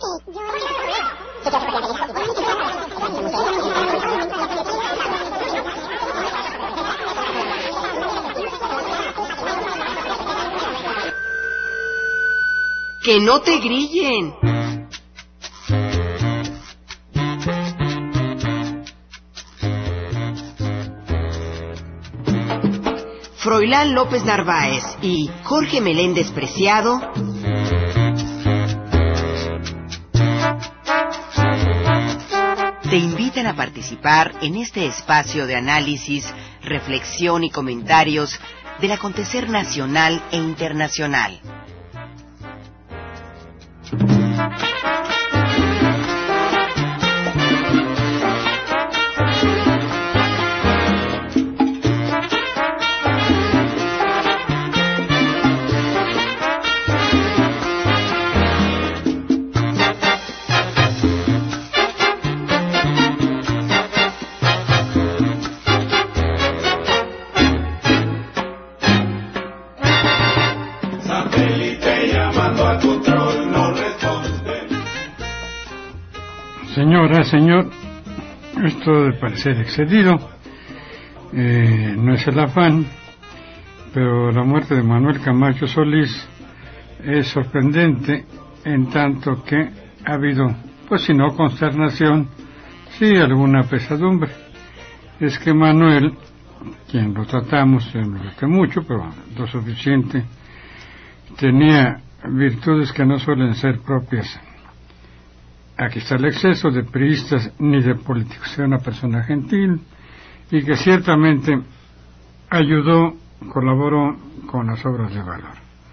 ¡Que no te grillen! Froilán López Narváez y Jorge Meléndez Preciado te invitan a participar en este espacio de análisis, reflexión y comentarios del acontecer nacional e internacional. Señora, señor, esto de parecer excedido no es el afán, pero la muerte de Manuel Camacho Solís es sorprendente en tanto que ha habido, pues si no consternación, sí alguna pesadumbre. Es que Manuel, quien lo tratamos, yo no lo traté mucho, pero lo suficiente, tenía virtudes que no suelen ser propias. Aquí está el exceso de priistas ni de políticos. Era una persona gentil y que ciertamente ayudó, colaboró con las obras de valor.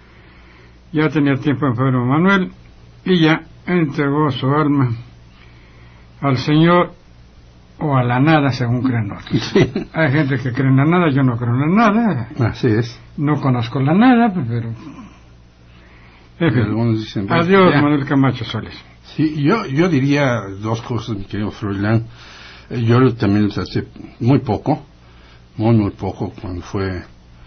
Ya tenía tiempo enfermo Manuel y ya entregó su alma al Señor o a la nada, según creen otros. Sí. Hay gente que cree en la nada, yo no creo en la nada. Así es. No conozco la nada, pero... En fin, algunos dicen, adiós, ya. Manuel Camacho Solís. Sí, yo diría dos cosas, mi querido Froilán. Yo también lo traté muy poco, muy poco, cuando fue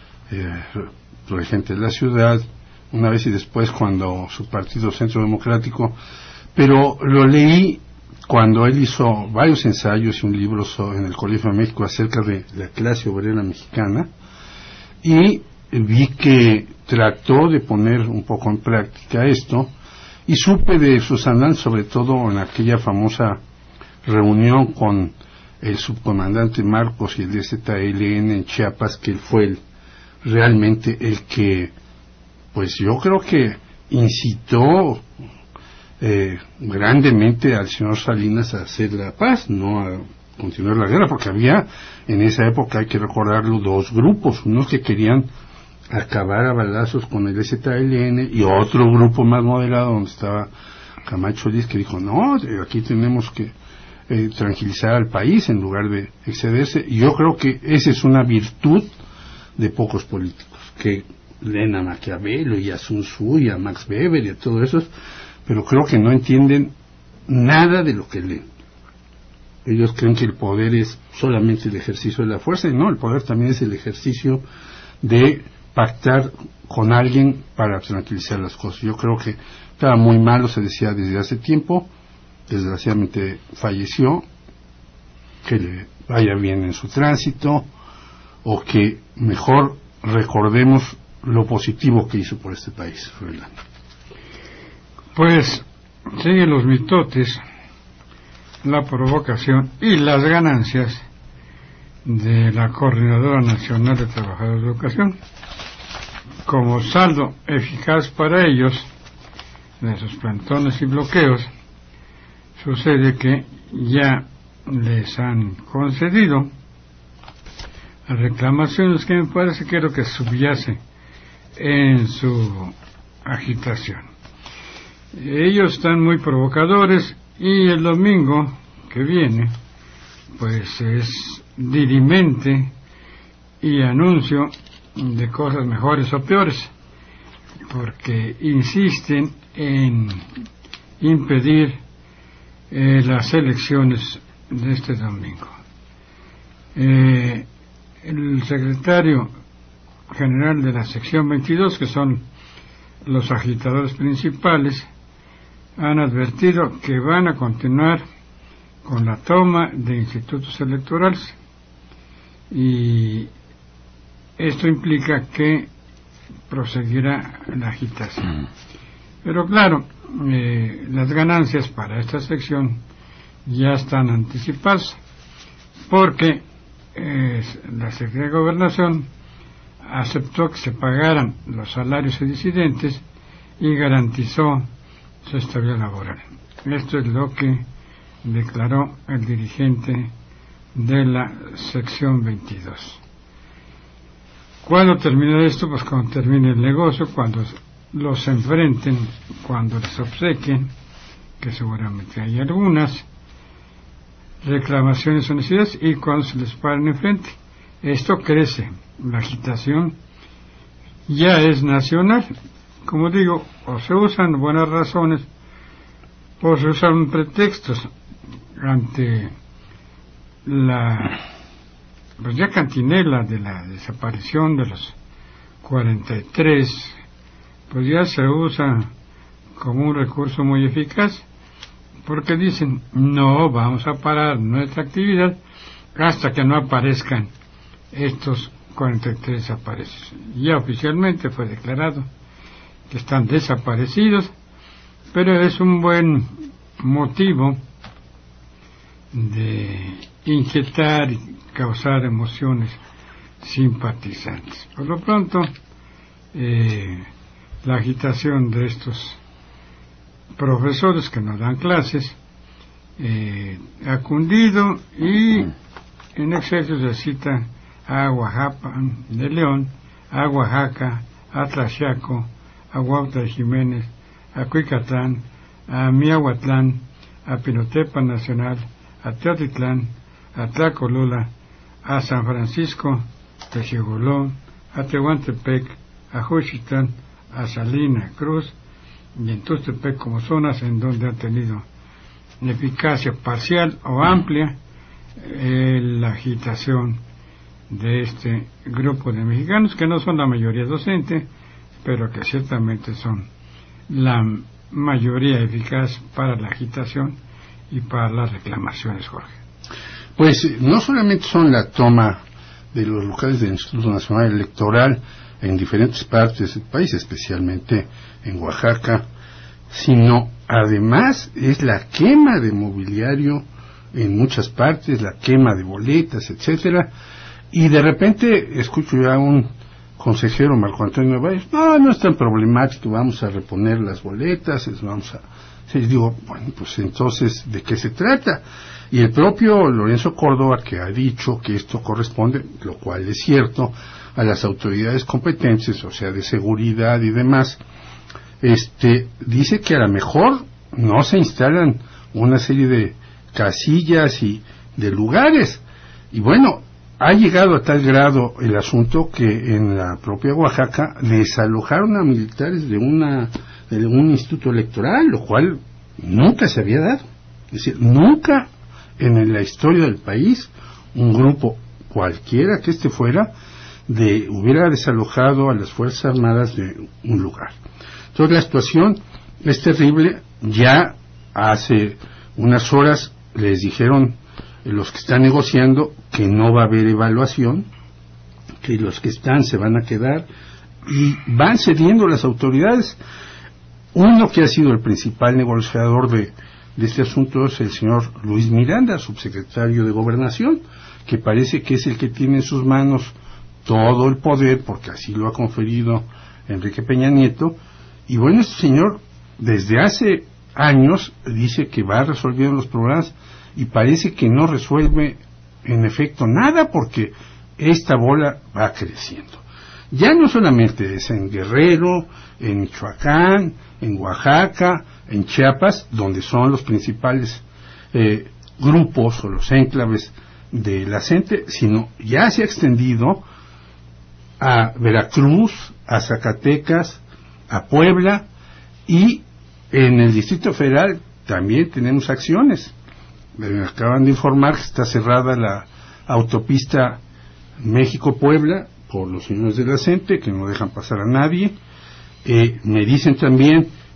regente de la ciudad, una vez y después cuando su partido Centro Democrático, pero lo leí cuando él hizo varios ensayos y un libro en el Colegio de México acerca de la clase obrera mexicana, y vi que trató de poner un poco en práctica esto, y supe de sus análisis, sobre todo en aquella famosa reunión con el subcomandante Marcos y el DZLN en Chiapas, que él fue realmente el que, pues yo creo que incitó grandemente al señor Salinas a hacer la paz, no a continuar la guerra, porque había en esa época, hay que recordarlo, dos grupos, unos que querían acabar a balazos con el ZLN y otro grupo más moderado donde estaba Camacho Solís, que dijo, no, aquí tenemos que tranquilizar al país en lugar de excederse. Y yo creo que esa es una virtud de pocos políticos, que leen a Maquiavelo y a Sun Tzu y a Max Weber y a todo eso, pero creo que no entienden nada de lo que leen. Ellos creen que el poder es solamente el ejercicio de la fuerza, y no, el poder también es el ejercicio de pactar con alguien para tranquilizar las cosas. Yo creo que estaba muy malo, se decía desde hace tiempo, desgraciadamente falleció, que le vaya bien en su tránsito, o que mejor recordemos lo positivo que hizo por este país. Pues siguen los mitotes, la provocación y las ganancias de la Coordinadora Nacional de Trabajadores de Educación. Como saldo eficaz para ellos de sus plantones y bloqueos, sucede que ya les han concedido reclamaciones que me parece que es lo que subyace en su agitación. Ellos están muy provocadores y el domingo que viene pues es dirimente y anuncio de cosas mejores o peores, porque insisten en impedir las elecciones de este domingo. El secretario general de la sección 22, que son los agitadores principales, han advertido que van a continuar con la toma de institutos electorales, y esto implica que proseguirá la agitación. Pero claro, las ganancias para esta sección ya están anticipadas, porque la Secretaría de Gobernación aceptó que se pagaran los salarios de disidentes y garantizó su estabilidad laboral. Esto es lo que declaró el dirigente de la sección 22. ¿Cuándo termina esto? Pues cuando termine el negocio, cuando los enfrenten, cuando les obsequien, que seguramente hay algunas reclamaciones o necesidades, y cuando se les paren enfrente. Esto crece, la agitación ya es nacional. Como digo, o se usan buenas razones o se usan pretextos ante la pues ya cantinela de la desaparición de los 43, pues ya se usa como un recurso muy eficaz, porque dicen, no vamos a parar nuestra actividad hasta que no aparezcan estos 43 desaparecidos. Ya oficialmente fue declarado que están desaparecidos, pero es un buen motivo de inquietar y causar emociones simpatizantes. Por lo pronto, la agitación de estos profesores que nos dan clases ha cundido, y en exceso se cita a Oaxaca de León, a Oaxaca, a Tlaxiaco, a Huautla de Jiménez, a Cuicatlán, a Miahuatlán, a Pinotepa Nacional, a Teotitlán, a Tlacolula, a San Francisco de Xigolón, a Tehuantepec, a Juchitán, a Salina Cruz y en Tuxtepec, como zonas en donde ha tenido eficacia parcial o amplia la agitación de este grupo de mexicanos, que no son la mayoría docente, pero que ciertamente son la mayoría eficaz para la agitación y para las reclamaciones, Jorge. Pues no solamente son la toma de los locales del Instituto Nacional Electoral en diferentes partes del país, especialmente en Oaxaca, sino además es la quema de mobiliario en muchas partes, la quema de boletas, etcétera, y de repente escucho ya a un consejero, Marco Antonio Valles, no es tan problemático, vamos a reponer las boletas, vamos a... Sí, digo, bueno, pues entonces, ¿de qué se trata? Y el propio Lorenzo Córdoba, que ha dicho que esto corresponde, lo cual es cierto, a las autoridades competentes, o sea, de seguridad y demás, dice que a lo mejor no se instalan una serie de casillas y de lugares. Y bueno, ha llegado a tal grado el asunto que en la propia Oaxaca desalojaron a militares de un instituto electoral, lo cual nunca se había dado. Es decir, nunca en la historia del país un grupo cualquiera que fuera hubiera desalojado a las Fuerzas Armadas de un lugar. Entonces la situación es terrible. Ya hace unas horas les dijeron los que están negociando que no va a haber evaluación, que los que están se van a quedar, y van cediendo las autoridades. Uno que ha sido el principal negociador de este asunto es el señor Luis Miranda, subsecretario de Gobernación, que parece que es el que tiene en sus manos todo el poder, porque así lo ha conferido Enrique Peña Nieto. Y bueno, este señor desde hace años dice que va resolviendo los problemas, y parece que no resuelve en efecto nada, porque esta bola va creciendo. Ya no solamente es en Guerrero, en Michoacán, en Oaxaca, en Chiapas, donde son los principales grupos o los enclaves de la gente, sino ya se ha extendido a Veracruz, a Zacatecas, a Puebla, y en el Distrito Federal también tenemos acciones. Me acaban de informar que está cerrada la autopista México-Puebla por los señores de la CENTE, que no dejan pasar a nadie. Me dicen también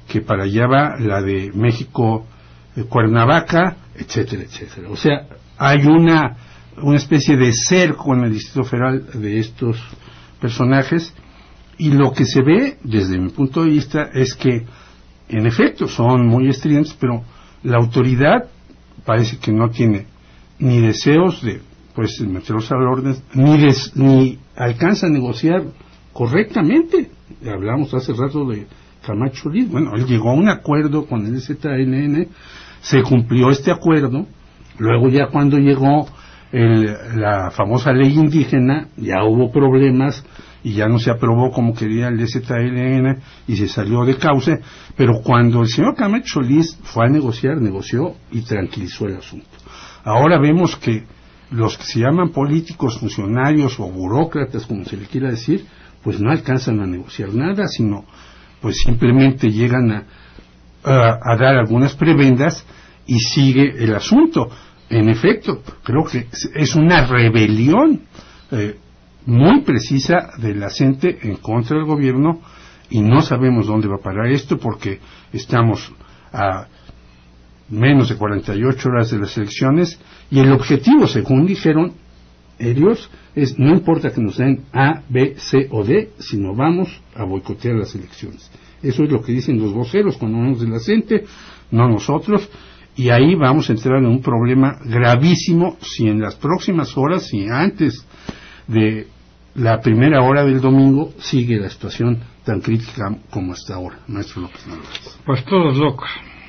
que para allá va la de México, Cuernavaca, etcétera, etcétera. O sea, hay una especie de cerco en el Distrito Federal de estos personajes, y lo que se ve desde mi punto de vista es que en efecto son muy estridentes, pero la autoridad parece que no tiene ni deseos de pues meterlos al orden, ni alcanza a negociar correctamente. Hablamos hace rato de Camacho Solís. Bueno, él llegó a un acuerdo con el ZLN, se cumplió este acuerdo, luego ya cuando llegó la famosa ley indígena, ya hubo problemas y ya no se aprobó como quería el ZLN y se salió de cauce, pero cuando el señor Camacho Solís fue a negociar, negoció y tranquilizó el asunto. Ahora vemos que los que se llaman políticos, funcionarios o burócratas, como se le quiera decir, pues no alcanzan a negociar nada, sino pues simplemente llegan a dar algunas prebendas y sigue el asunto. En efecto, creo que es una rebelión muy precisa de la gente en contra del gobierno, y no sabemos dónde va a parar esto, porque estamos a menos de 48 horas de las elecciones, y el objetivo, según dijeron ellos, es no importa que nos den A, B, C o D, sino vamos a boicotear las elecciones. Eso es lo que dicen los voceros cuando hablamos de la gente, no nosotros, y ahí vamos a entrar en un problema gravísimo si en las próximas horas, si antes de la primera hora del domingo sigue la situación tan crítica como hasta ahora. Maestro López Narváez. Pues todos locos.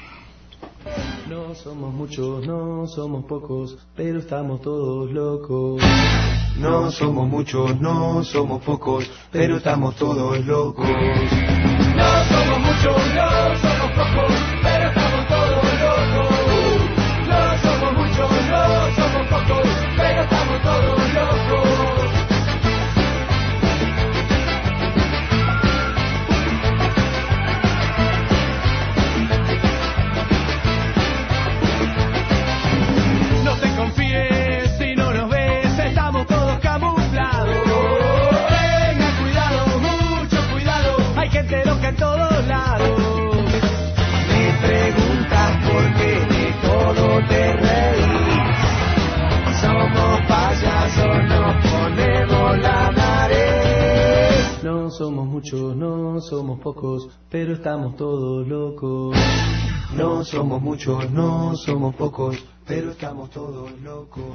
No somos muchos, no somos pocos, pero estamos todos locos. No somos muchos, no somos pocos, pero estamos todos locos. No somos muchos, no somos pocos, pero estamos todos locos. No somos muchos, no somos pocos, pero estamos todos locos. No te confíes si no nos ves, estamos todos camuflados. Tengan cuidado, mucho cuidado, hay gente loca en todos lados. Me preguntas por qué de todo te reís. Somos payasos, nos ponemos la nariz. No somos muchos, no somos pocos, pero estamos todos locos. No somos muchos, no somos pocos, pero estamos todos locos.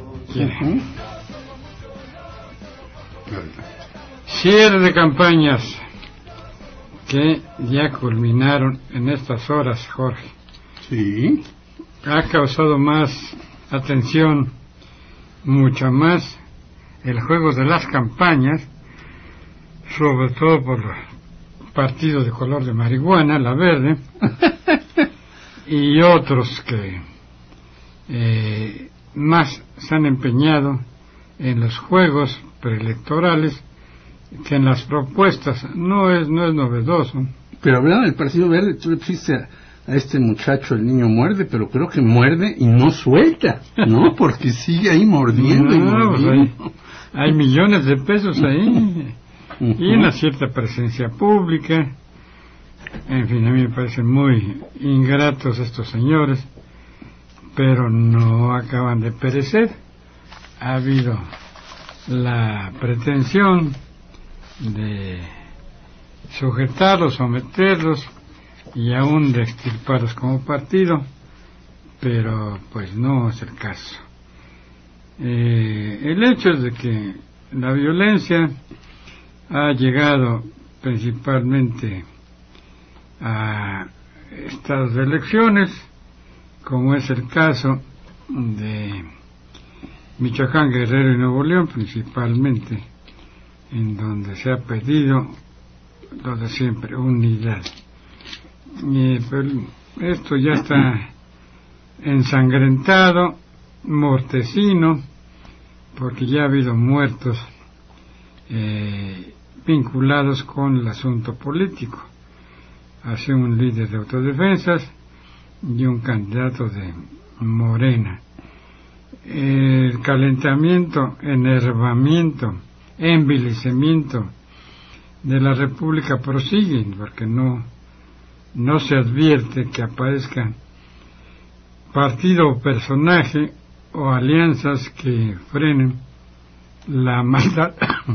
Cierre de campañas que ya culminaron en estas horas, Jorge. Sí. Ha causado más atención, mucha más, el juego de las campañas, sobre todo por los partidos de color de marihuana, la verde, y otros que más se han empeñado en los juegos preelectorales que en las propuestas. No es novedoso. Pero hablando del Partido Verde, tú le pusiste a este muchacho, el niño muerde, pero creo que muerde y no suelta, ¿no? Porque sigue ahí mordiendo y mordiendo. Pues hay millones de pesos ahí y una cierta presencia pública. En fin, a mí me parecen muy ingratos estos señores, pero no acaban de perecer. Ha habido la pretensión de sujetarlos, someterlos y aún de extirparlos como partido, pero pues no es el caso. El hecho es de que la violencia ha llegado principalmente a estados de elecciones, como es el caso de Michoacán, Guerrero y Nuevo León, principalmente, en donde se ha pedido lo de siempre, unidad. Pero esto ya está ensangrentado, mortecino, porque ya ha habido muertos vinculados con el asunto político. Hace un líder de autodefensas y un candidato de Morena. El calentamiento, enervamiento, envilecimiento de la República prosigue, porque no no se advierte que aparezcan partido o personaje o alianzas que frenen la maldad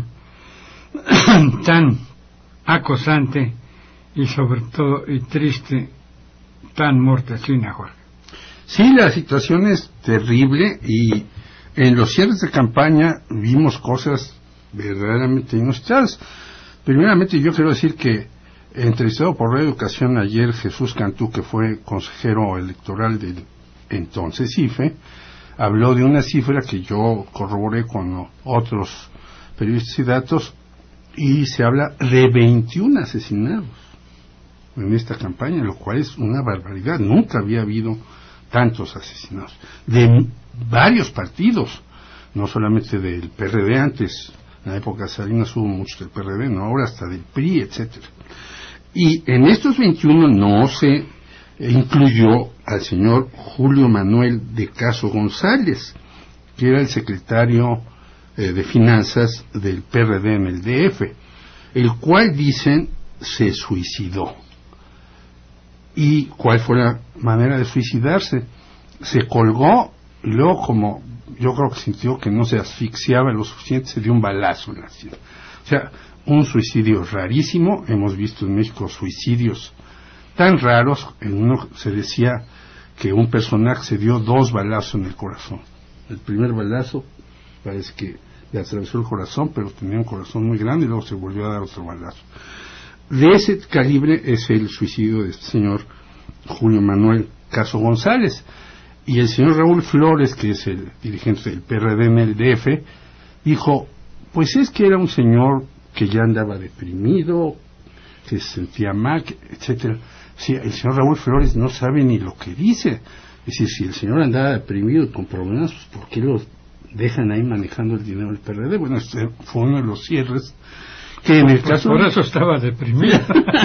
tan acosante y sobre todo y triste, tan mortecina, Jorge. Sí, la situación es terrible y en los cierres de campaña vimos cosas verdaderamente inusitadas. Primeramente yo quiero decir que entrevistado por Radio Educación ayer Jesús Cantú, que fue consejero electoral del entonces IFE, habló de una cifra que yo corroboré con otros periodistas y datos, y se habla de 21 asesinados en esta campaña, lo cual es una barbaridad. Nunca había habido tantos asesinados de varios partidos, no solamente del PRD. Antes, en la época de Salinas, hubo muchos del PRD, no, ahora hasta del PRI, etcétera. Y en estos 21 no se incluyó al señor Julio Manuel de Caso González, que era el secretario de Finanzas del PRD en el DF, el cual dicen se suicidó. ¿Y cuál fue la manera de suicidarse? Se colgó y luego, como yo creo que sintió que no se asfixiaba lo suficiente, se dio un balazo en la sien. O sea, un suicidio rarísimo. Hemos visto en México suicidios tan raros. En uno se decía que un personaje se dio 2 balazos en el corazón. El primer balazo parece que le atravesó el corazón, pero tenía un corazón muy grande, y luego se volvió a dar otro balazo. De ese calibre es el suicidio de este señor Julio Manuel Caso González. Y el señor Raúl Flores, que es el dirigente del PRD en el DF, dijo, pues es que era un señor que ya andaba deprimido, que se sentía mal, etcétera. Sí, el señor Raúl Flores no sabe ni lo que dice. Es decir, si el señor andaba deprimido y con problemas, pues ¿por qué los dejan ahí manejando el dinero del PRD? Bueno, este fue uno de los cierres que en el caso... Por eso estaba deprimido.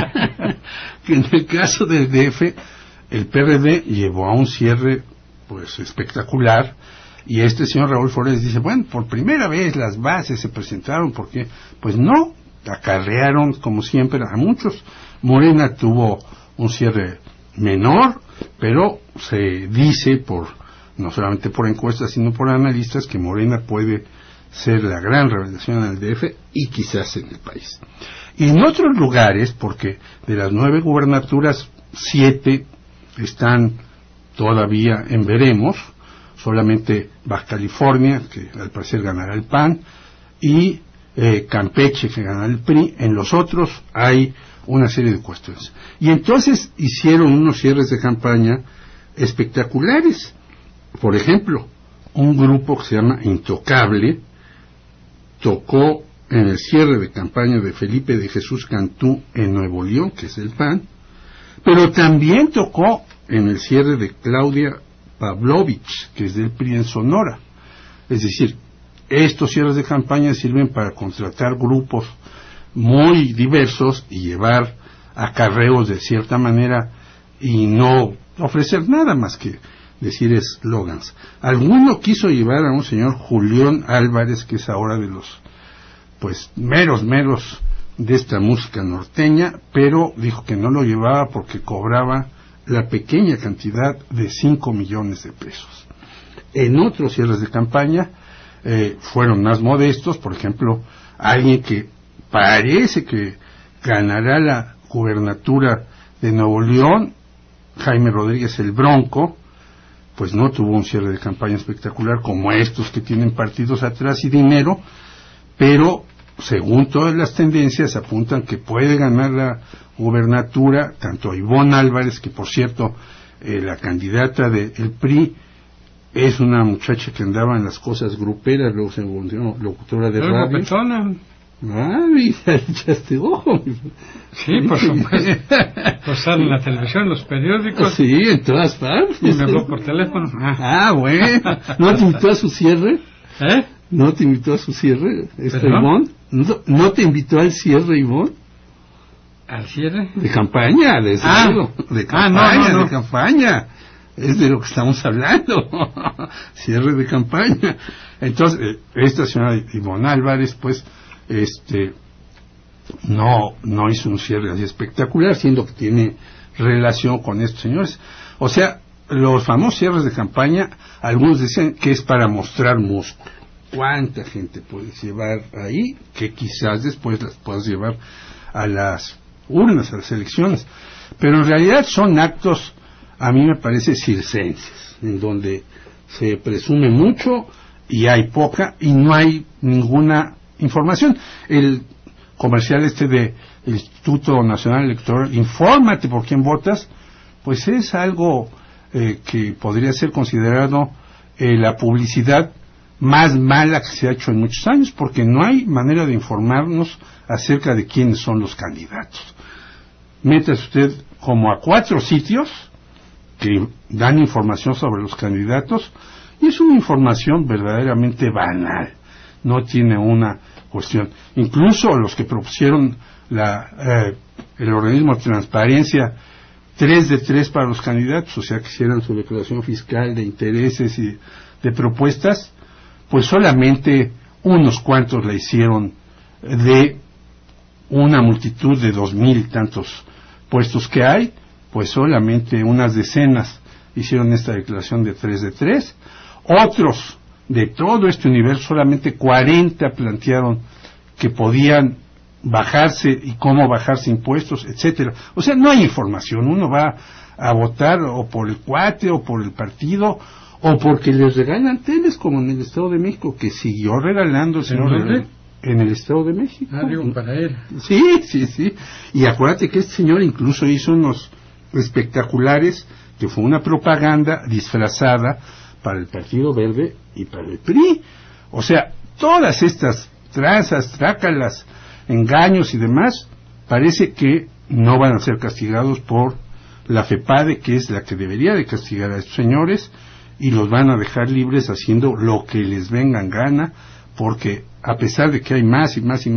Que en el caso del DF, el PRD llevó a un cierre pues espectacular, y este señor Raúl Flores dice, bueno, por primera vez las bases se presentaron, porque pues no, acarrearon como siempre a muchos. Morena tuvo un cierre menor, pero se dice por no solamente por encuestas sino por analistas que Morena puede ser la gran revelación en el DF y quizás en el país. Y en otros lugares, porque de las 9 gubernaturas 7 están todavía en veremos, solamente Baja California, que al parecer ganará el PAN, y Campeche, que ganará el PRI. En los otros hay una serie de cuestiones. Y entonces hicieron unos cierres de campaña espectaculares. Por ejemplo, un grupo que se llama Intocable tocó en el cierre de campaña de Felipe de Jesús Cantú en Nuevo León, que es el PAN, pero también tocó en el cierre de Claudia Pavlovich, que es del PRI en Sonora. Es decir, estos cierres de campaña sirven para contratar grupos muy diversos y llevar acarreos de cierta manera y no ofrecer nada más que decir eslogans. Alguno quiso llevar a un señor Julián Álvarez, que es ahora de los pues meros de esta música norteña, pero dijo que no lo llevaba porque cobraba la pequeña cantidad de 5 millones de pesos. En otros cierres de campaña fueron más modestos. Por ejemplo, alguien que parece que ganará la gubernatura de Nuevo León, Jaime Rodríguez el Bronco, pues no tuvo un cierre de campaña espectacular como estos que tienen partidos atrás y dinero, pero según todas las tendencias apuntan que puede ganar la gubernatura tanto a Ivonne Álvarez, que por cierto la candidata del PRI es una muchacha que andaba en las cosas gruperas, luego se volvió locutora de radio. Persona. Ah, mira, echaste ojo. Sí, por supuesto. Pues sale en la televisión, en los periódicos. Sí, en todas partes. Y me habló por teléfono. Ah, bueno. ¿No te invitó a su cierre? ¿No te invitó a su cierre, Ivonne? ¿No te invitó al cierre, Ivonne? ¿Al cierre? De campaña, de campaña, no. De campaña. Es de lo que estamos hablando. Cierre de campaña. Entonces, esta señora Ivonne Álvarez, pues, no hizo un cierre así espectacular, siendo que tiene relación con estos señores. O sea, los famosos cierres de campaña, algunos decían que es para mostrar músculo. ¿Cuánta gente puedes llevar ahí? Que quizás después las puedas llevar a las urnas, a las elecciones. Pero en realidad son actos, a mí me parece, circenses, en donde se presume mucho y hay poca, y no hay ninguna información. El comercial de el Instituto Nacional Electoral, infórmate por quién votas, pues es algo que podría ser considerado la publicidad más mala que se ha hecho en muchos años, porque no hay manera de informarnos acerca de quiénes son los candidatos. Métase usted como a 4 sitios que dan información sobre los candidatos, y es una información verdaderamente banal, no tiene una cuestión. Incluso los que propusieron el organismo de transparencia 3 de 3 para los candidatos, o sea que hicieran su declaración fiscal de intereses y de propuestas, pues solamente unos cuantos la hicieron de una multitud de 2,000 y tantos puestos que hay, pues solamente unas decenas hicieron esta declaración de 3 de 3. Otros de todo este universo, solamente 40 plantearon que podían bajarse y cómo bajarse impuestos, etcétera. O sea, no hay información. Uno va a votar o por el cuate o por el partido o porque les regalan teles, como en el Estado de México, que siguió regalando el señor en el Estado de México. Digo, para él. Sí. Y acuérdate que este señor incluso hizo unos espectaculares que fue una propaganda disfrazada para el Partido Verde y para el PRI. O sea, todas estas tranzas, trácalas, engaños y demás, parece que no van a ser castigados por la FEPADE, que es la que debería de castigar a estos señores, y los van a dejar libres haciendo lo que les venga en gana, porque a pesar de que hay más y más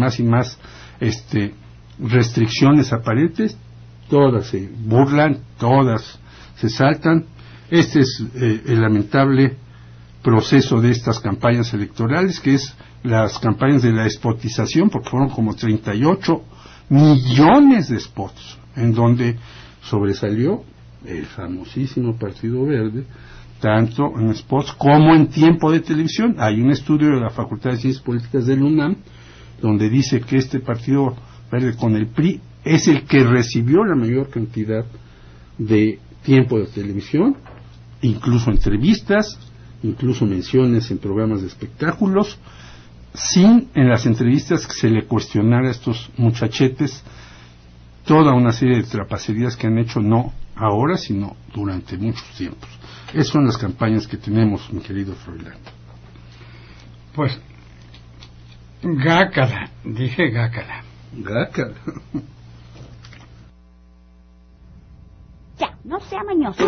restricciones aparentes, todas se burlan, todas se saltan. Este es el lamentable proceso de estas campañas electorales, que es las campañas de la spotización, porque fueron como 38 millones de spots, en donde sobresalió el famosísimo Partido Verde, tanto en spots como en tiempo de televisión. Hay un estudio de la Facultad de Ciencias Políticas del UNAM, donde dice que este Partido Verde con el PRI es el que recibió la mayor cantidad de tiempo de televisión, incluso entrevistas, incluso menciones en programas de espectáculos, sin en las entrevistas que se le cuestionara a estos muchachetes toda una serie de trapacerías que han hecho, no ahora, sino durante muchos tiempos. Esas son las campañas que tenemos, mi querido Froilán. Pues, gácala, dije gácala. Gácala. Ya, no sea mañoso.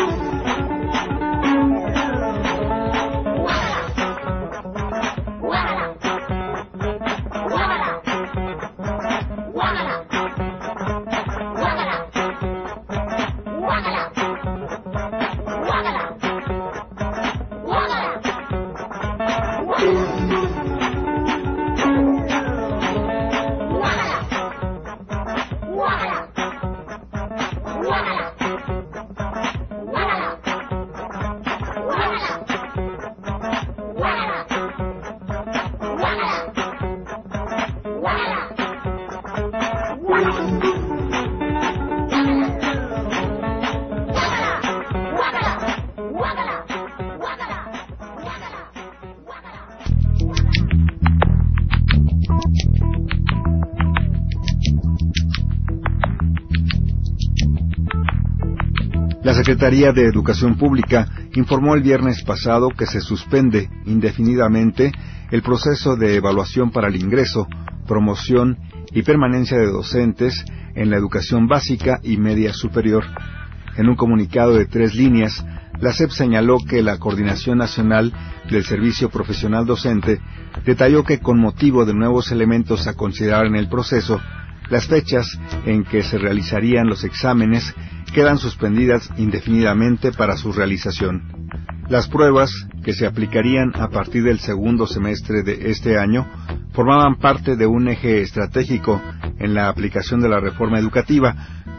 La Secretaría de Educación Pública informó el viernes pasado que se suspende indefinidamente el proceso de evaluación para el ingreso, promoción y permanencia de docentes en la educación básica y media superior. En un comunicado de 3 líneas, la SEP señaló que la Coordinación Nacional del Servicio Profesional Docente detalló que con motivo de nuevos elementos a considerar en el proceso, las fechas en que se realizarían los exámenes quedan suspendidas indefinidamente para su realización. Las pruebas, que se aplicarían a partir del segundo semestre de este año, formaban parte de un eje estratégico en la aplicación de la reforma educativa,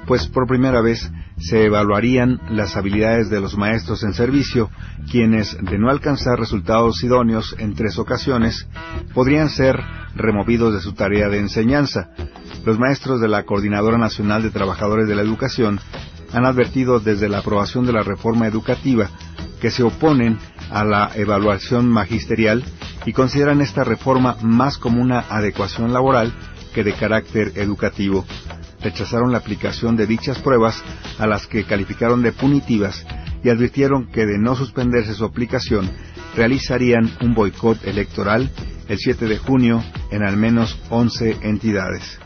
pues por primera vez se evaluarían las habilidades de los maestros en servicio, quienes, de no alcanzar resultados idóneos en 3 ocasiones, podrían ser removidos de su tarea de enseñanza. Los maestros de la Coordinadora Nacional de Trabajadores de la Educación han advertido desde la aprobación de la reforma educativa que se oponen a la evaluación magisterial y consideran esta reforma más como una adecuación laboral que de carácter educativo. Rechazaron la aplicación de dichas pruebas, a las que calificaron de punitivas, y advirtieron que de no suspenderse su aplicación, realizarían un boicot electoral el 7 de junio en al menos 11 entidades.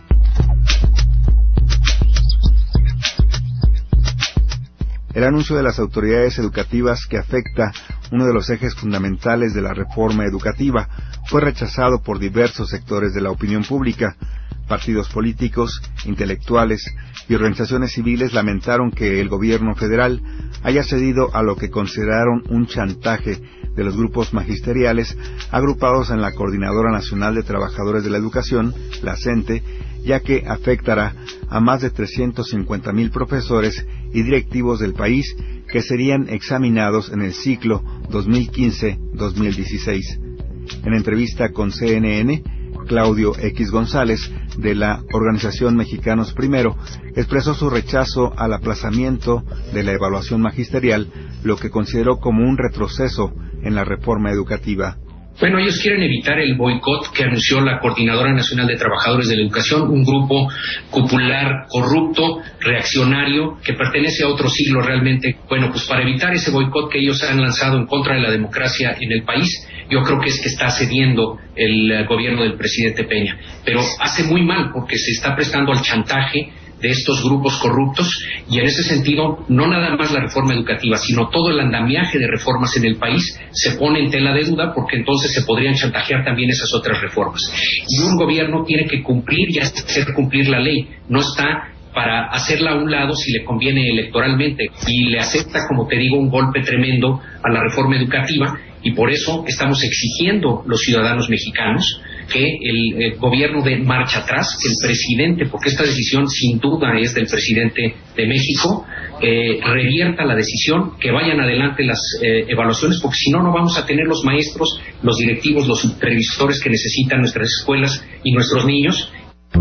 El anuncio de las autoridades educativas que afecta uno de los ejes fundamentales de la reforma educativa fue rechazado por diversos sectores de la opinión pública. Partidos políticos, intelectuales y organizaciones civiles lamentaron que el gobierno federal haya cedido a lo que consideraron un chantaje de los grupos magisteriales agrupados en la Coordinadora Nacional de Trabajadores de la Educación, la CENTE, ya que afectará a más de 350,000 profesores y directivos del país que serían examinados en el ciclo 2015-2016. En entrevista con CNN, Claudio X González, de la Organización Mexicanos Primero, expresó su rechazo al aplazamiento de la evaluación magisterial, lo que consideró como un retroceso en la reforma educativa. Bueno, ellos quieren evitar el boicot que anunció la Coordinadora Nacional de Trabajadores de la Educación, un grupo popular corrupto, reaccionario, que pertenece a otro siglo realmente. Bueno, pues para evitar ese boicot que ellos han lanzado en contra de la democracia en el país, yo creo que es que está cediendo el gobierno del presidente Peña. Pero hace muy mal porque se está prestando al chantaje de estos grupos corruptos, y en ese sentido no nada más la reforma educativa, sino todo el andamiaje de reformas en el país se pone en tela de duda, porque entonces se podrían chantajear también esas otras reformas. Y un gobierno tiene que cumplir y hacer cumplir la ley, no está para hacerla a un lado si le conviene electoralmente, y le acepta, como te digo, un golpe tremendo a la reforma educativa, y por eso estamos exigiendo los ciudadanos mexicanos que el gobierno dé marcha atrás, que el presidente, porque esta decisión sin duda es del presidente de México, revierta la decisión, que vayan adelante las evaluaciones, porque si no, no vamos a tener los maestros, los directivos, los supervisores que necesitan nuestras escuelas y nuestros niños.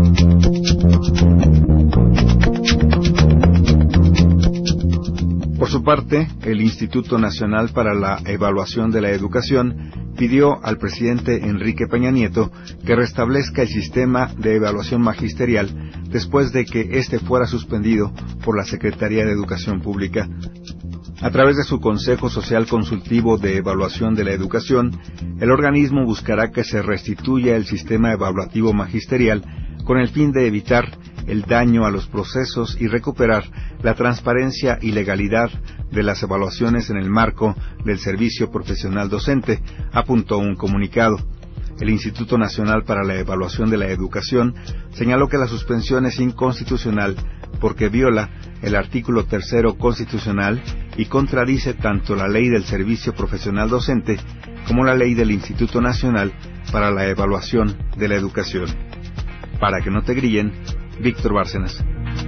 Por su parte, el Instituto Nacional para la Evaluación de la Educación pidió al presidente Enrique Peña Nieto que restablezca el sistema de evaluación magisterial después de que éste fuera suspendido por la Secretaría de Educación Pública. A través de su Consejo Social Consultivo de Evaluación de la Educación, el organismo buscará que se restituya el sistema evaluativo magisterial con el fin de evitar el daño a los procesos y recuperar la transparencia y legalidad de las evaluaciones en el marco del servicio profesional docente, apuntó un comunicado. El Instituto Nacional para la Evaluación de la Educación señaló que la suspensión es inconstitucional porque viola el artículo 3º constitucional y contradice tanto la ley del servicio profesional docente como la ley del Instituto Nacional para la Evaluación de la Educación. Para que no te grillen, Víctor Bárcenas.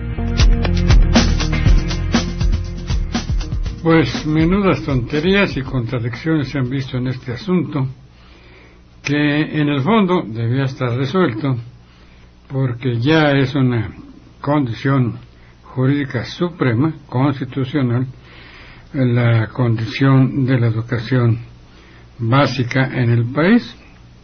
Pues menudas tonterías y contradicciones se han visto en este asunto, que en el fondo debía estar resuelto, porque ya es una condición jurídica suprema, constitucional, la condición de la educación básica en el país.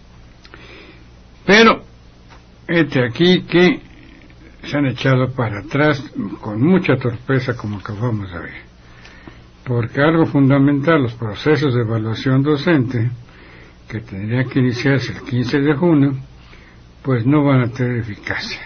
Pero aquí que se han echado para atrás con mucha torpeza, como acabamos de ver, porque algo fundamental, los procesos de evaluación docente, que tendrían que iniciarse el 15 de junio, pues no van a tener eficacia.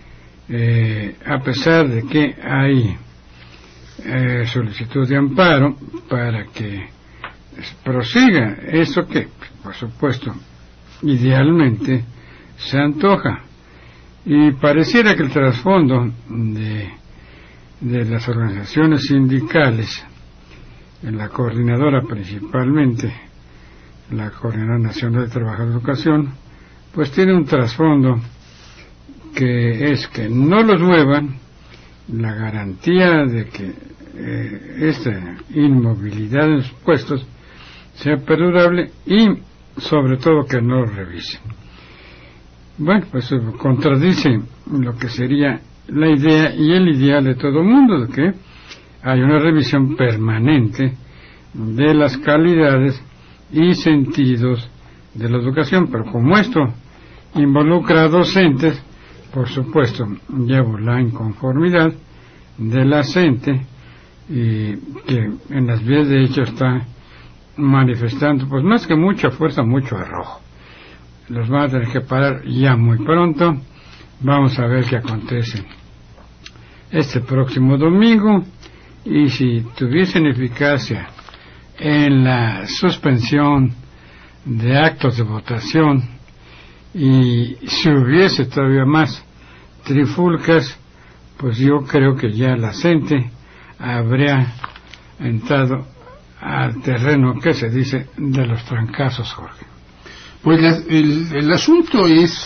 A pesar de que hay solicitud de amparo para que prosiga eso que, por supuesto, idealmente se antoja. Y pareciera que el trasfondo de las organizaciones sindicales, en la coordinadora principalmente, la Coordinadora Nacional de Trabajadores de Educación, pues tiene un trasfondo que es que no los muevan la garantía de que esta inmovilidad en los puestos sea perdurable y sobre todo que no lo revisen. Bueno, pues contradice lo que sería la idea y el ideal de todo el mundo, de que hay una revisión permanente de las calidades y sentidos de la educación, pero como esto involucra a docentes, por supuesto llevo la inconformidad de la gente y que en las vías de hecho está manifestando pues más que mucha fuerza, mucho arrojo. Los van a tener que parar ya muy pronto. Vamos a ver qué acontece este próximo domingo, y si tuviesen eficacia en la suspensión de actos de votación y si hubiese todavía más trifulcas, pues yo creo que ya la gente habría entrado al terreno que se dice de los trancazos, Jorge. Pues el asunto es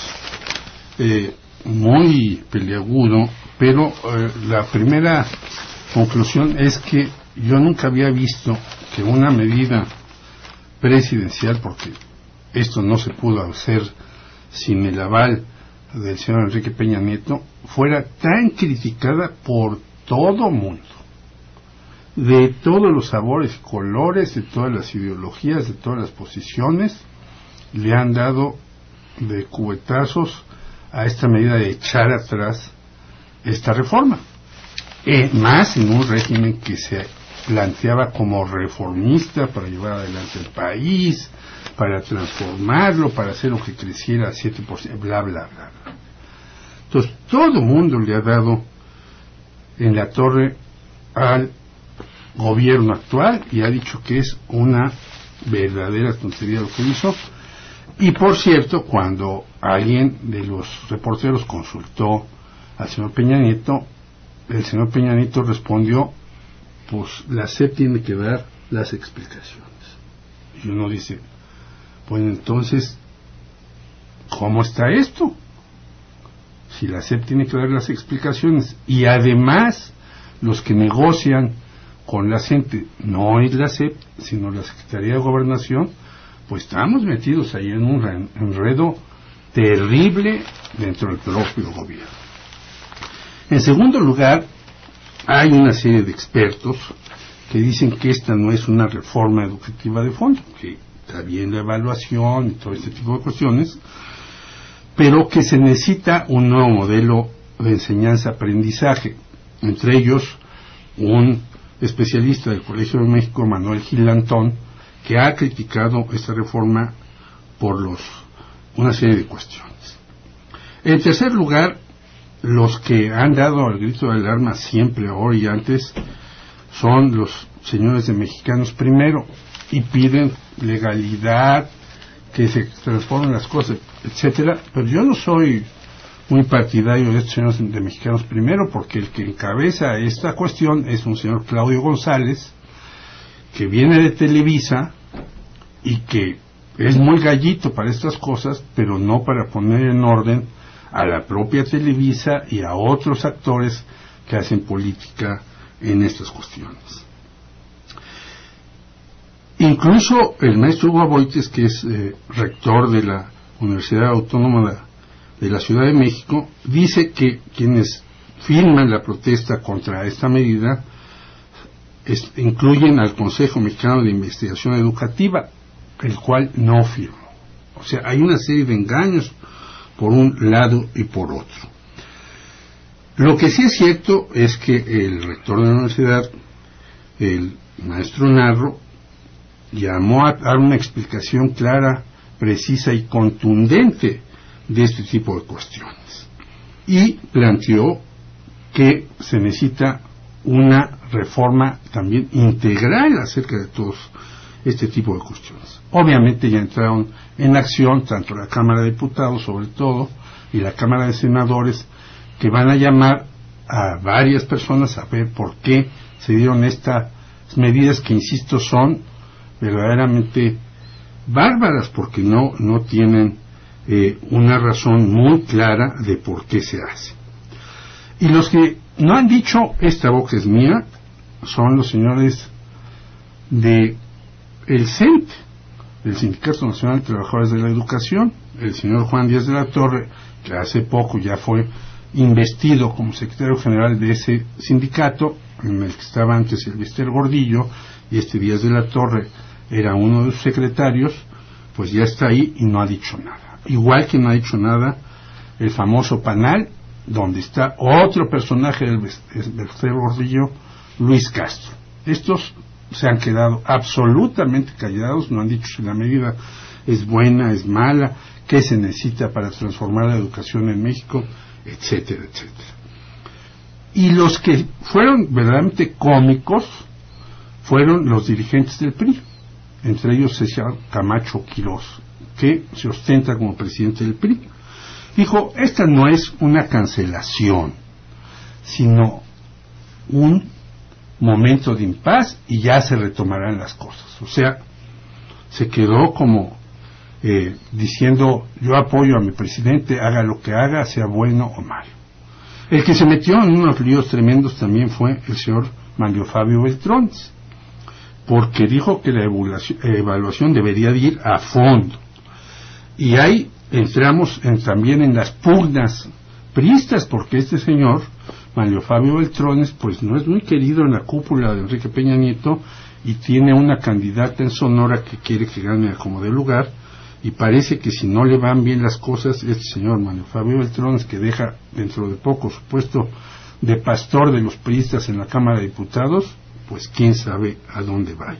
muy peliagudo, pero la primera conclusión es que yo nunca había visto que una medida presidencial, porque esto no se pudo hacer sin el aval del señor Enrique Peña Nieto, fuera tan criticada por todo mundo, de todos los sabores, colores, de todas las ideologías, de todas las posiciones. Le han dado de cubetazos a esta medida de echar atrás esta reforma, más en un régimen que se planteaba como reformista para llevar adelante el país, para transformarlo, para hacer lo que creciera a 7%, bla, bla, bla. Entonces, todo el mundo le ha dado en la torre al gobierno actual y ha dicho que es una verdadera tontería lo que hizo. Y por cierto, cuando alguien de los reporteros consultó al señor Peña Nieto, el señor Peña Nieto respondió: pues la SEP tiene que dar las explicaciones. Y uno dice, pues entonces, ¿cómo está esto? Si la SEP tiene que dar las explicaciones y además los que negocian con la gente no es la SEP, sino la Secretaría de Gobernación, pues estamos metidos ahí en un enredo terrible dentro del propio gobierno. En segundo lugar, hay una serie de expertos que dicen que esta no es una reforma educativa de fondo, que está bien la evaluación y todo este tipo de cuestiones, pero que se necesita un nuevo modelo de enseñanza-aprendizaje. Entre ellos, un especialista del Colegio de México, Manuel Gilantón, que ha criticado esta reforma por una serie de cuestiones. En tercer lugar, los que han dado el grito de alarma siempre, ahora y antes, son los señores de Mexicanos Primero, y piden legalidad, que se transformen las cosas, etcétera. Pero yo no soy muy partidario de estos señores de Mexicanos Primero, porque el que encabeza esta cuestión es un señor Claudio González, que viene de Televisa y que es muy gallito para estas cosas, pero no para poner en orden a la propia Televisa y a otros actores que hacen política en estas cuestiones. Incluso el maestro Hugo Aboites, que es rector de la Universidad Autónoma de la Ciudad de México, dice que quienes firman la protesta contra esta medida incluyen al Consejo Mexicano de Investigación Educativa, el cual no firmó. O sea, hay una serie de engaños por un lado y por otro. Lo que sí es cierto es que el rector de la universidad, el maestro Narro, llamó a dar una explicación clara, precisa y contundente de este tipo de cuestiones, y planteó que se necesita una reforma también integral acerca de todos este tipo de cuestiones. Obviamente ya entraron en acción tanto la Cámara de Diputados, sobre todo, y la Cámara de Senadores, que van a llamar a varias personas a ver por qué se dieron estas medidas que, insisto, son verdaderamente bárbaras, porque no tienen una razón muy clara de por qué se hace. Y los que no han dicho, esta boca es mía, son los señores de el CENT, el Sindicato Nacional de Trabajadores de la Educación, el señor Juan Díaz de la Torre, que hace poco ya fue investido como secretario general de ese sindicato, en el que estaba antes el Silvestre Gordillo, y Díaz de la Torre era uno de sus secretarios, pues ya está ahí y no ha dicho nada. Igual que no ha dicho nada el famoso panel, donde está otro personaje del Silvestre Gordillo, Luis Castro. Estos se han quedado absolutamente callados, no han dicho si la medida es buena, es mala, qué se necesita para transformar la educación en México, etcétera, etcétera. Y los que fueron verdaderamente cómicos fueron los dirigentes del PRI, entre ellos César Camacho Quirós, que se ostenta como presidente del PRI. Dijo, esta no es una cancelación, sino un momento de impas y ya se retomarán las cosas. O sea, se quedó como diciendo, yo apoyo a mi presidente, haga lo que haga, sea bueno o malo. El que se metió en unos líos tremendos también fue el señor Manlio Fabio Beltrones, porque dijo que la evaluación debería de ir a fondo. Y ahí entramos también en las pugnas priistas, porque este señor Manlio Fabio Beltrones pues no es muy querido en la cúpula de Enrique Peña Nieto, y tiene una candidata en Sonora que quiere que gane a como de lugar, y parece que si no le van bien las cosas, este señor Manlio Fabio Beltrones, que deja dentro de poco su puesto de pastor de los priistas en la Cámara de Diputados, pues quién sabe a dónde vaya.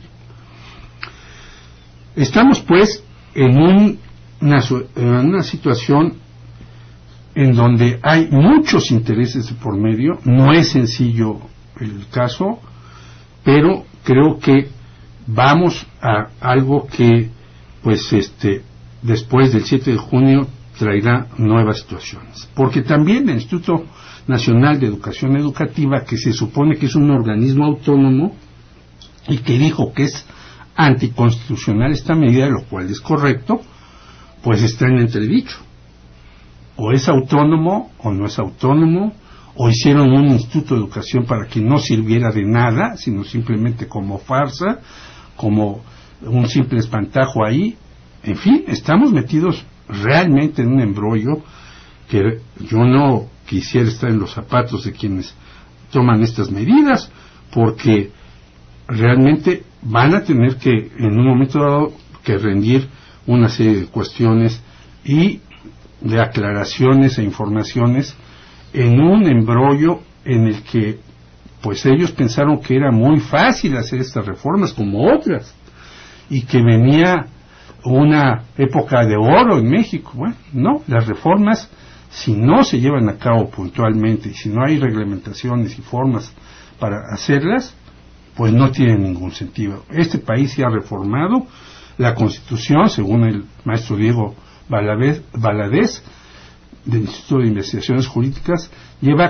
Estamos pues en una situación en donde hay muchos intereses de por medio. No es sencillo el caso, pero creo que vamos a algo que pues después del 7 de junio traerá nuevas situaciones, porque también el Instituto Nacional de Educación Educativa, que se supone que es un organismo autónomo y que dijo que es anticonstitucional esta medida, lo cual es correcto, pues está en entredicho. O es autónomo o no es autónomo, o hicieron un instituto de educación para que no sirviera de nada, sino simplemente como farsa, como un simple espantajo ahí. En fin, estamos metidos realmente en un embrollo que yo no quisiera estar en los zapatos de quienes toman estas medidas, porque realmente van a tener que en un momento dado que rendir una serie de cuestiones y de aclaraciones e informaciones en un embrollo en el que pues ellos pensaron que era muy fácil hacer estas reformas como otras y que venía una época de oro en México. Bueno, no, las reformas, si no se llevan a cabo puntualmente y si no hay reglamentaciones y formas para hacerlas, pues no tienen ningún sentido. Este país se ha reformado, la Constitución, según el maestro Diego Valadez del Instituto de Investigaciones Jurídicas, lleva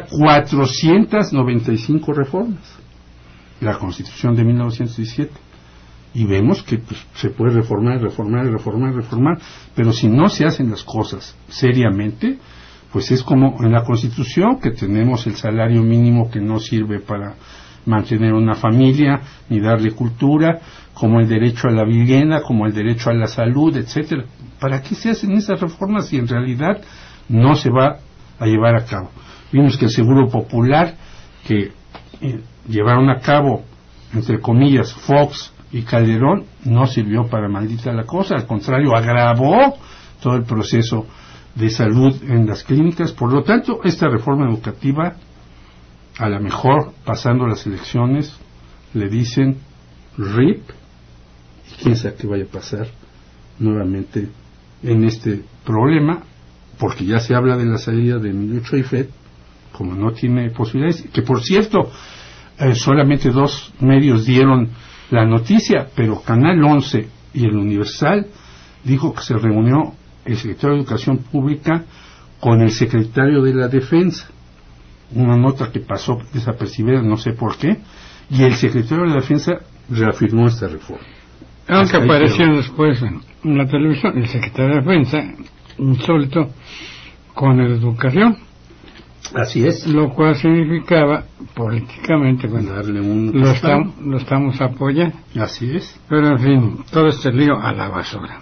495 reformas, la Constitución de 1917, y vemos que pues, se puede reformar, pero si no se hacen las cosas seriamente, pues es como en la Constitución, que tenemos el salario mínimo que no sirve para mantener una familia ni darle cultura, como el derecho a la vivienda, como el derecho a la salud, etcétera. ¿Para qué se hacen esas reformas si en realidad no se va a llevar a cabo? Vimos que el Seguro Popular, que llevaron a cabo, entre comillas, Fox y Calderón, no sirvió para maldita la cosa, al contrario, agravó todo el proceso de salud en las clínicas. Por lo tanto, esta reforma educativa, a lo mejor pasando las elecciones, le dicen RIP, y quién sabe qué vaya a pasar nuevamente en este problema, porque ya se habla de la salida de Emilio Choifet, como no tiene posibilidades, que por cierto solamente 2 medios dieron la noticia, pero Canal 11 y el Universal dijo que se reunió el secretario de Educación Pública con el secretario de la Defensa, una nota que pasó desapercibida, no sé por qué, y el secretario de la Defensa reafirmó esta reforma. Aunque apareció después en la televisión el secretario de Defensa insólito con Educación. Así es. Lo cual significaba políticamente, bueno, darle un lo estamos apoyando. Así es. Pero en fin, todo este lío a la basura.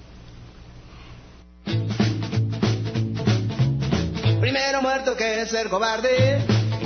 Primero muerto que ser cobarde.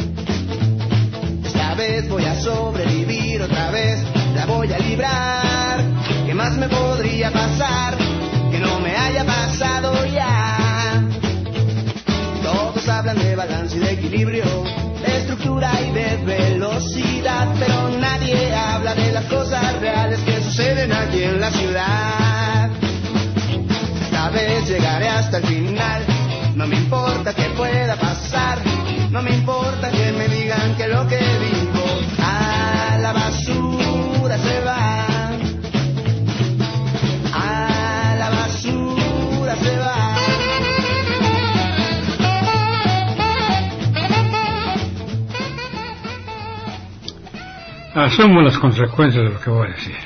Esta vez voy a sobrevivir otra vez, la voy a librar. ¿Qué más me podría pasar que no me haya pasado ya? Todos hablan de balance y de equilibrio, de estructura y de velocidad, pero nadie habla de las cosas reales que suceden aquí en la ciudad. Esta vez llegaré hasta el final. No me importa que pueda pasar, no me importa que me digan que lo que digo a la basura se va, a la basura se va. Asumo las consecuencias de lo que voy a decir.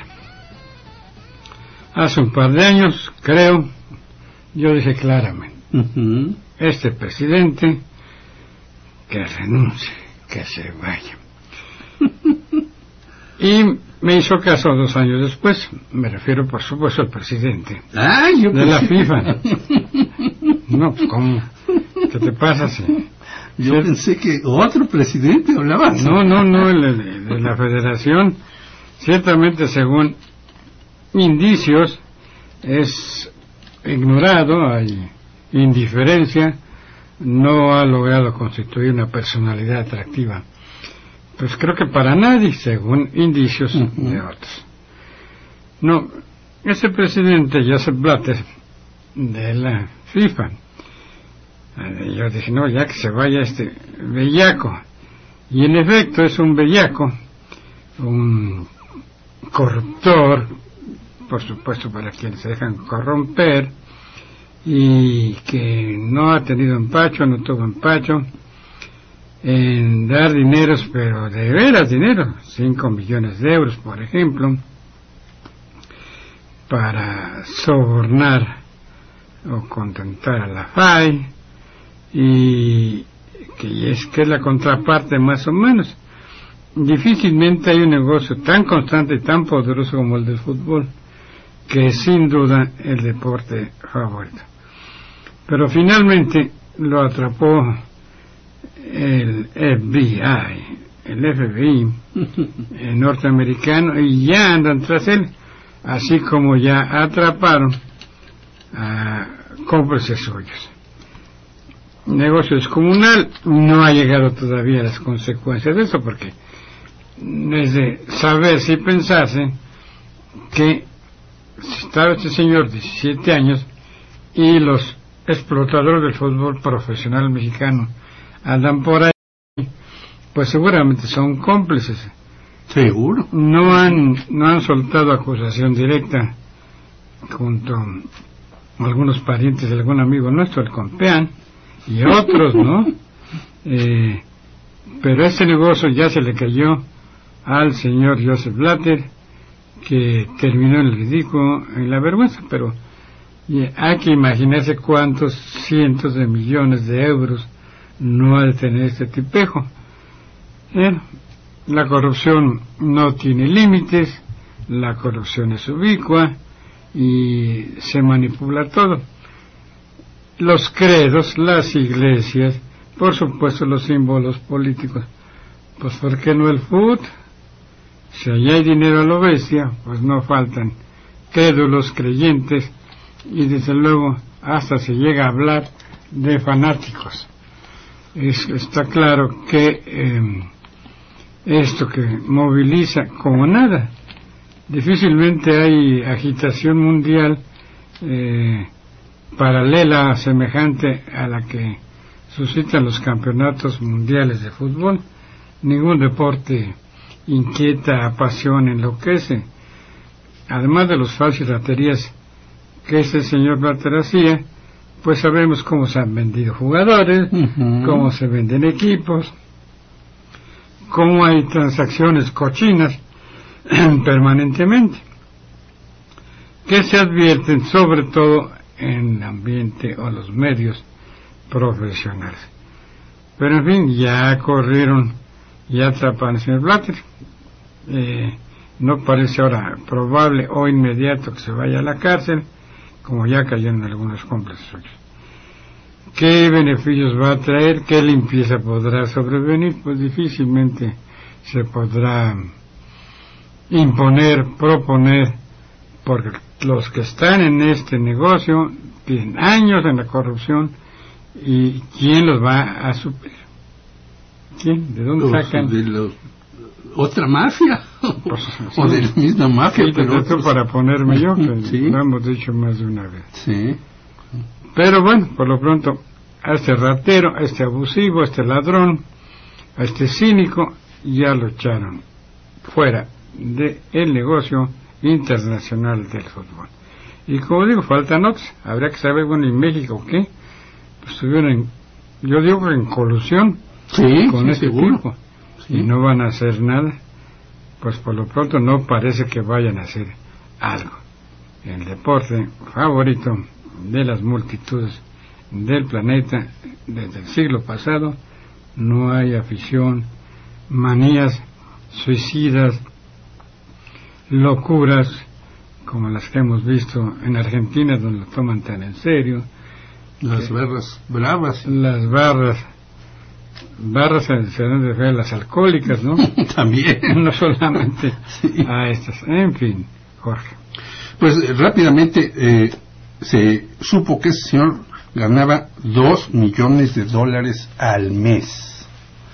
Hace un par de años, creo, yo dije claramente, este presidente que renuncie, que se vaya. Y me hizo caso 2 años después. Me refiero, por supuesto, al presidente de la FIFA. No, pues, ¿cómo? ¿Qué te pasa? Yo pensé que otro presidente hablaba. No, el de la federación. Ciertamente, según indicios, es ignorado, hay indiferencia, no ha logrado constituir una personalidad atractiva. Pues creo que para nadie, según indicios de otros. No, ese presidente, Joseph Blatter, de la FIFA, yo dije, no, ya que se vaya este bellaco. Y en efecto es un bellaco, un corruptor, por supuesto para quienes se dejan corromper, y que no ha tenido empacho, no tuvo empacho en dar dineros, pero de veras dinero, 5 millones de euros, por ejemplo, para sobornar o contentar a la FAI, y que es la contraparte más o menos. Difícilmente hay un negocio tan constante y tan poderoso como el del fútbol, que es sin duda el deporte favorito. Pero finalmente lo atrapó el FBI norteamericano, y ya andan tras él, así como ya atraparon a cómplices suyos. Negocio descomunal, no ha llegado todavía a las consecuencias de eso, porque es de saberse y pensarse que estaba este señor 17 años y los explotadores del fútbol profesional mexicano andan por ahí, pues seguramente son cómplices. Seguro. No han soltado acusación directa junto a algunos parientes de algún amigo nuestro, el Compeán, y otros, ¿no? Pero este negocio ya se le cayó al señor Joseph Blatter, que terminó en el ridículo, en la vergüenza, pero hay que imaginarse cuántos cientos de millones de euros no ha de tener este tipejo. La corrupción no tiene límites, la corrupción es ubicua y se manipula todo. Los credos, las iglesias, por supuesto los símbolos políticos. Pues ¿por qué no el fútbol? Si allá hay dinero a lo bestia, pues no faltan crédulos, creyentes, y desde luego hasta se llega a hablar de fanáticos. Está claro que esto que moviliza como nada, difícilmente hay agitación mundial paralela, semejante a la que suscitan los campeonatos mundiales de fútbol. Ningún deporte inquieta, apasiona, enloquece. Además de los falsiraterías que ese señor Blatter hacía, pues sabemos cómo se han vendido jugadores, cómo se venden equipos, cómo hay transacciones cochinas permanentemente, que se advierten sobre todo en el ambiente o los medios profesionales. Pero en fin, ya corrieron, ya atraparon al señor Blatter. No parece ahora probable o inmediato que se vaya a la cárcel, como ya cayeron algunos cómplices suyos. ¿Qué beneficios va a traer? ¿Qué limpieza podrá sobrevenir? Pues difícilmente se podrá imponer, proponer, porque los que están en este negocio tienen años en la corrupción, y ¿quién los va a suplir? ¿Quién? ¿De dónde sacan? Otra mafia, Pues, o de la misma mafia, sí, pero esto para ponerme yo, que sí. lo hemos dicho más de una vez. Sí. Pero bueno, por lo pronto, a este ratero, a este abusivo, a este ladrón, a este cínico, ya lo echaron fuera del negocio internacional del fútbol. Y como digo, faltan otros. Habría que saber, bueno, en México, ¿qué? Pues estuvieron yo digo que en colusión con este seguro. tipo. Sí. Y no van a hacer nada. Pues por lo pronto no parece que vayan a hacer algo. El deporte favorito de las multitudes del planeta desde el siglo pasado, no hay afición, manías suicidas, locuras como las que hemos visto en Argentina, donde lo toman tan en serio. Las barras bravas. Las barras se dan de fe las alcohólicas, ¿no? También. No solamente Sí. a estas. En fin, Jorge. Pues rápidamente se supo que ese señor ganaba $2 millones al mes.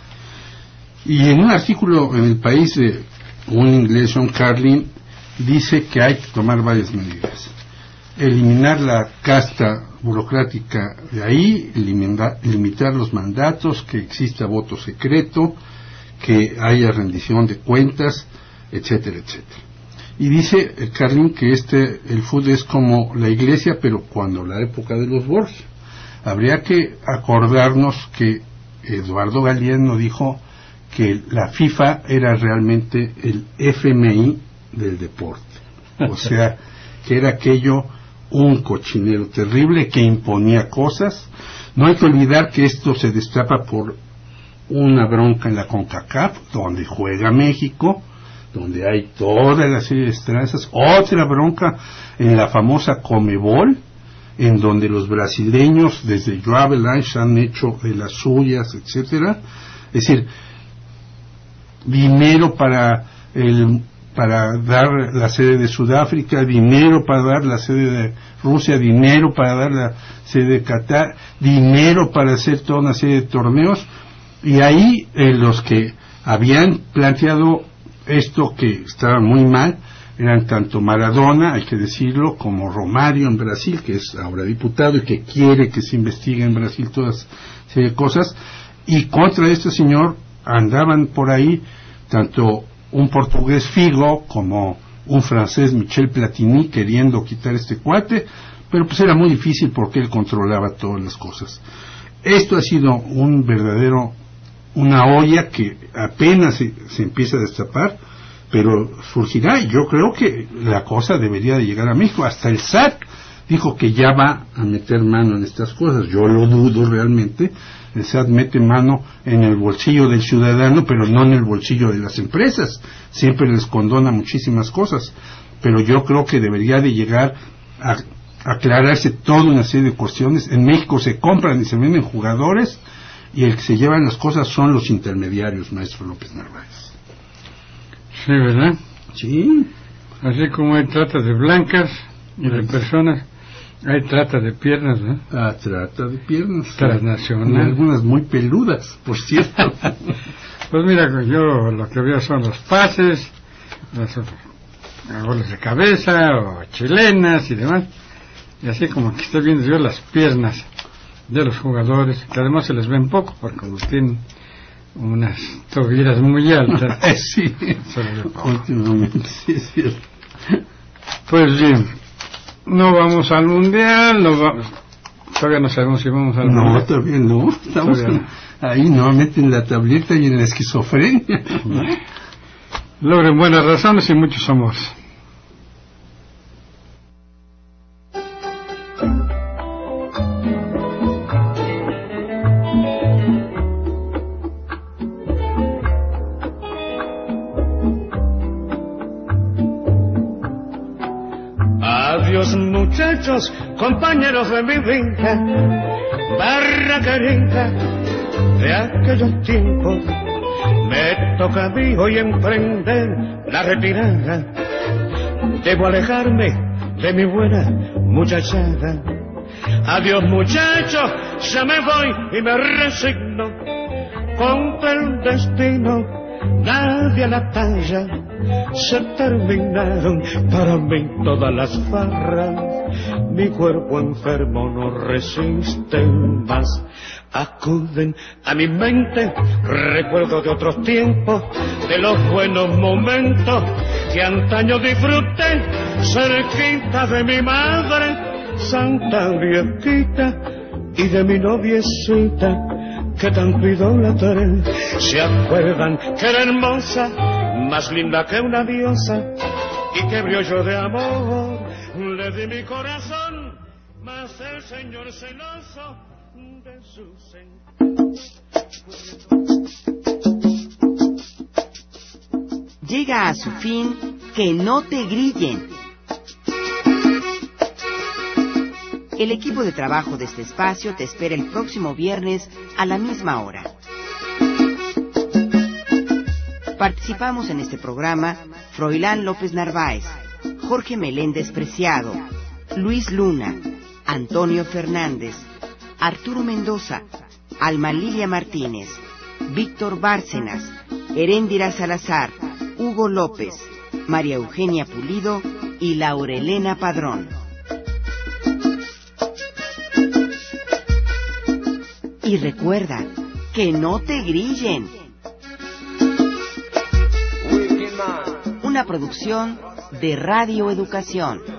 Y en un artículo en El País de un inglés, John Carlin, dice que hay que tomar varias medidas. Eliminar la casta burocrática de ahí, limitar los mandatos, que exista voto secreto, que haya rendición de cuentas, etcétera, etcétera. Y dice Carlin que el fútbol es como la iglesia, pero cuando la época de los Borgia. Habría que acordarnos que Eduardo Galeano dijo que la FIFA era realmente el FMI del deporte. O sea, que era aquello un cochinero terrible que imponía cosas. No hay que olvidar que esto se destapa por una bronca en la CONCACAF, donde juega México, donde hay toda la serie de estrellas, otra bronca en la famosa Comebol, en donde los brasileños desde Joe Avalanche han hecho de las suyas, etcétera. Es decir, dinero para dar la sede de Sudáfrica, dinero para dar la sede de Rusia, dinero para dar la sede de Qatar, dinero para hacer toda una serie de torneos. Y ahí los que habían planteado esto, que estaba muy mal, eran tanto Maradona, hay que decirlo, como Romario en Brasil, que es ahora diputado y que quiere que se investigue en Brasil todas serie de cosas. Y contra este señor andaban por ahí tanto un portugués Figo como un francés Michel Platini queriendo quitar este cuate, pero pues era muy difícil porque él controlaba todas las cosas. Esto ha sido una olla que apenas se empieza a destapar, pero surgirá, y yo creo que la cosa debería de llegar a México. Hasta el SAT dijo que ya va a meter mano en estas cosas. Yo lo dudo realmente. El SAT mete mano en el bolsillo del ciudadano, pero no en el bolsillo de las empresas. Siempre les condona muchísimas cosas, pero yo creo que debería de llegar a aclararse toda una serie de cuestiones. En México se compran y se venden jugadores, y el que se llevan las cosas son los intermediarios, maestro López Narváez. Sí, ¿verdad? Sí. Así como hay trata de blancas y de personas, hay trata de piernas, ¿no? Trata de piernas. Transnacional. Algunas muy peludas, por cierto. Pues mira, yo lo que veo son los pases, los goles de cabeza o chilenas y demás. Y así como que estoy viendo yo las piernas de los jugadores, que además se les ven poco, porque como tienen unas tobillas muy altas. Sí, se les ve poco. últimamente, sí es cierto. Pues bien, no vamos al mundial, todavía no sabemos si vamos al mundial. No, todavía no. Estamos ahí nuevamente en la tableta y en la esquizofrenia. Logren buenas razones y muchos amores. Adiós muchachos, compañeros de mi vida, barra querida de aquellos tiempos. Me toca a mí hoy emprender la retirada. Debo alejarme de mi buena muchachada. Adiós muchachos, ya me voy y me resigno contra el destino. Nadie a la talla, se terminaron para mí todas las farras. Mi cuerpo enfermo no resiste más. Acuden a mi mente recuerdos de otros tiempos, de los buenos momentos que antaño disfruté cerquita de mi madre santa viejita y de mi noviecita que tanto idolatré. ¿Se acuerdan que era hermosa, más linda que una diosa, y que briollo de amor le di mi corazón, mas el Señor celoso de su Llega a su fin Que no te grillen. El equipo de trabajo de este espacio te espera el próximo viernes a la misma hora. Participamos en este programa Froilán López Narváez, Jorge Meléndez Preciado, Luis Luna, Antonio Fernández, Arturo Mendoza, Alma Lilia Martínez, Víctor Bárcenas, Heréndira Salazar, Hugo López, María Eugenia Pulido y Laurelena Padrón. Y recuerda, que no te grillen. Una producción de Radio Educación.